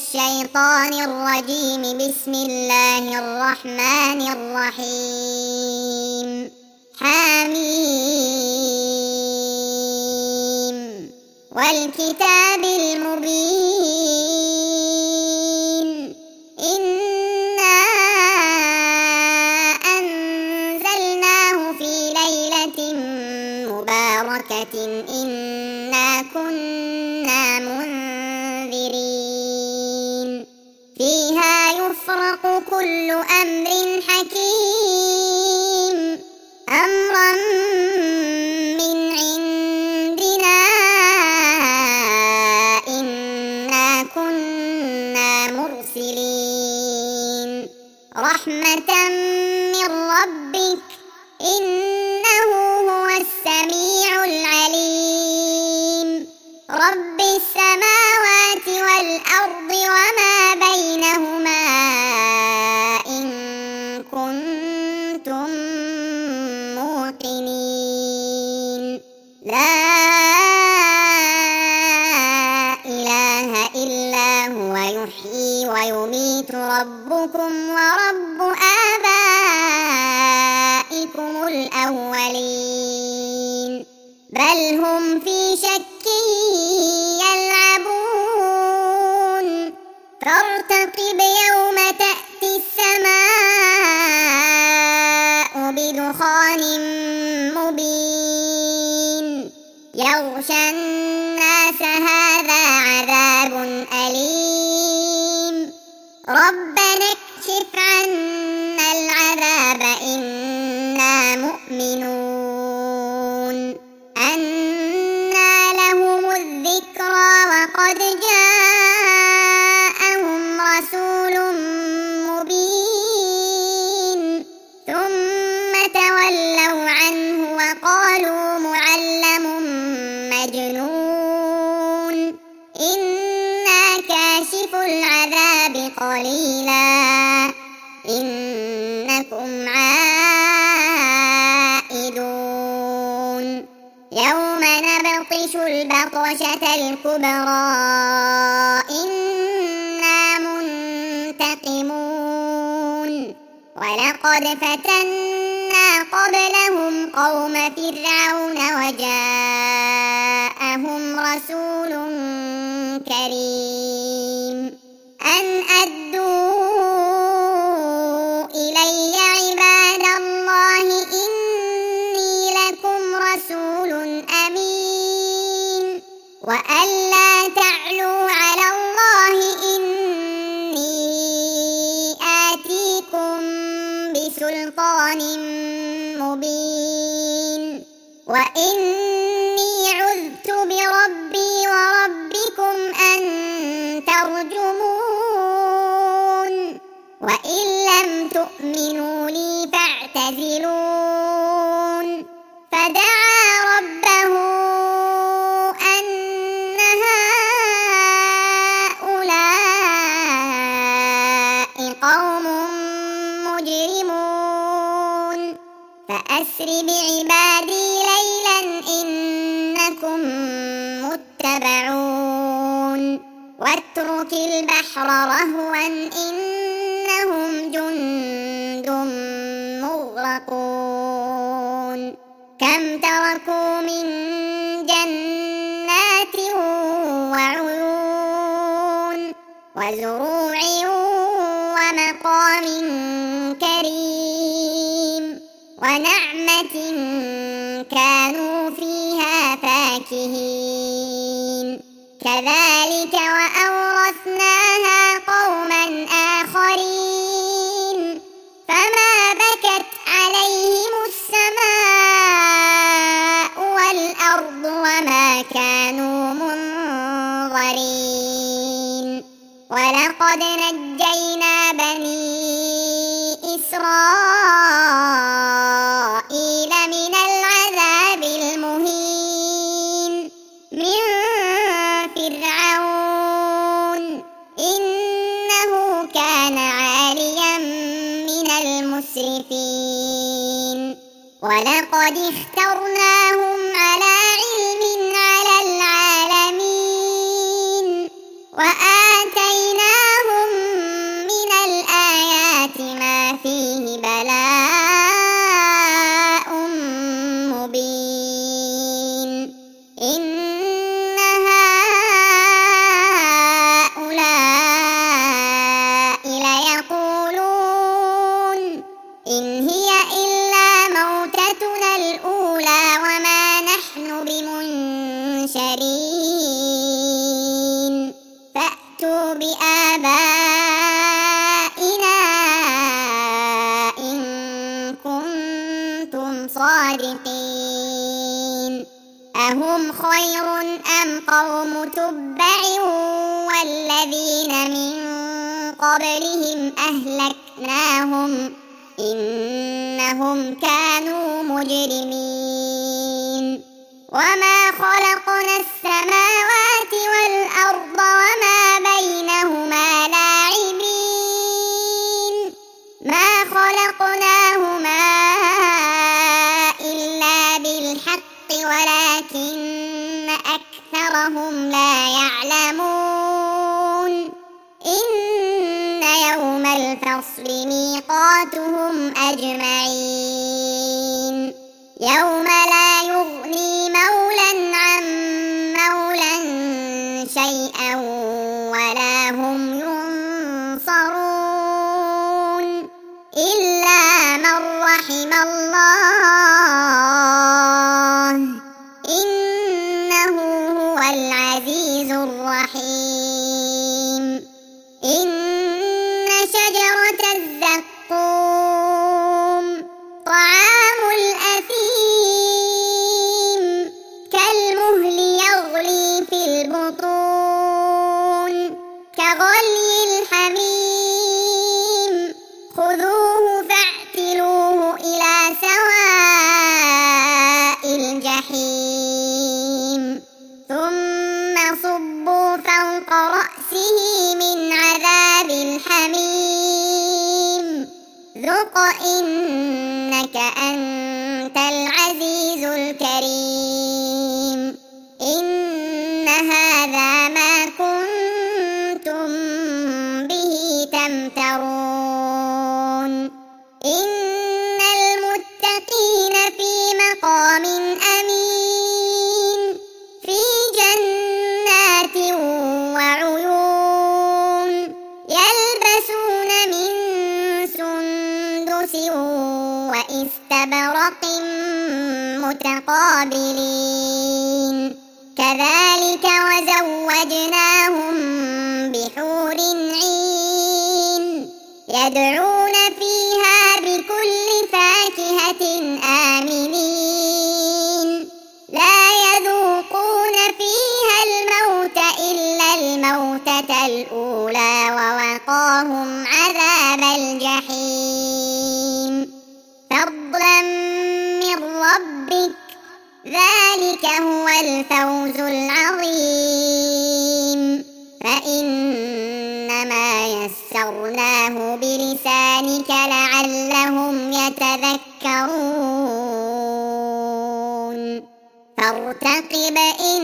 الشيطان الرجيم. بسم الله الرحمن الرحيم. حميم والكتاب المبين. إنا أنزلناه في ليلة مباركة إنا كنا منذرين. فيها يفرق كل أمر حكيم أمرا من عندنا إنا كنا مرسلين. رحمة من ربك إنه هو السميع العليم. رب السماوات والأرض وما بينهما إن كنتم موقنين. لا إله إلا هو يحيي ويميت ربكم ورب آبائكم الأولين. بل هم في شك يلعبون. فارتقب يوم تأتي السماء بدخان مبين يغشى الناس. هذا عذاب أليم. ربنا اكشف عنا العذاب إنا مؤمنون. أنى لهم الذكرى وقد جاءهم رسول مبين ثم تولوا عنه وقالوا معلم مجنون. إنا كاشف العذاب قليلا إنكم عائدون. يوم نبطش البطشة الكبرى إنا منتقمون. ولقد فتنا قبلهم قوم فرعون وجاءهم رسول كريم أن أدوا إلي عباد الله إني لكم رسول أمين وأن لا تعلوا على الله إني آتيكم بسلطان مبين وإني عذت بربي وربكم أن ترجمون. وإن لم تؤمنوا لي فاعتزلون. فدعا ربه أن هؤلاء قوم مجرمون. فأسر بعبادي ليلا إنكم متبعون. واترك البحر رهوا إنهم جند مغرقون. كم تركوا من جنات وعيون وزروع ومقام كريم ونعمة كانوا فيها فاكهين. كذلك وأورثناها قوما آخرين. فما بكت عليهم السماء والأرض وما كانوا منظرين. ولقد نجينا بني إسرائيل من العذاب المهين من فرعون إنه كان عاليا من المسرفين. ولقد اخترناهم على علم على العالمين وآتيناهم بآبائنا إن كنتم صادقين أهم خير أم قوم تبع والذين من قبلهم أهلكناهم إنهم كانوا مجرمين وما خلقنا السماوات والأرض وما بينهما لاعبين ما خلقناهما إلا بالحق ولكن أكثرهم لا يعلمون إن يوم الفصل ميقاتهم أجمعين يوم لا يغني مولا عن مولا شيئا ولا هم ينصرون إلا من رحم الله إنه هو العزيز الرحيم إن شجرة الزقوم طعام الأثيم كالمهل يغلي في البطون كغلي الحميم خذوه فاعتلوه إلى سواء الجحيم ثم صبوا فوق رأسه من عذاب الحميم ذق إنك أنت العزيز الكريم إن هذا ما كنتم به تمترون إن المتقين في مقام أمين في جنات وعيون يلبسون من سندس وإستبرق متقابلين كذلك وزوجناهم بحور عين يدعون فيها بكل فاكهة آمنين لا يذوقون فيها الموت إلا الموتة الأولى ووقاهم عذاب الجحيم فضلا من ربك ذلك هو الفوز العظيم فإنما يسرناه بلسانك لعلهم يتذكرون فارتقب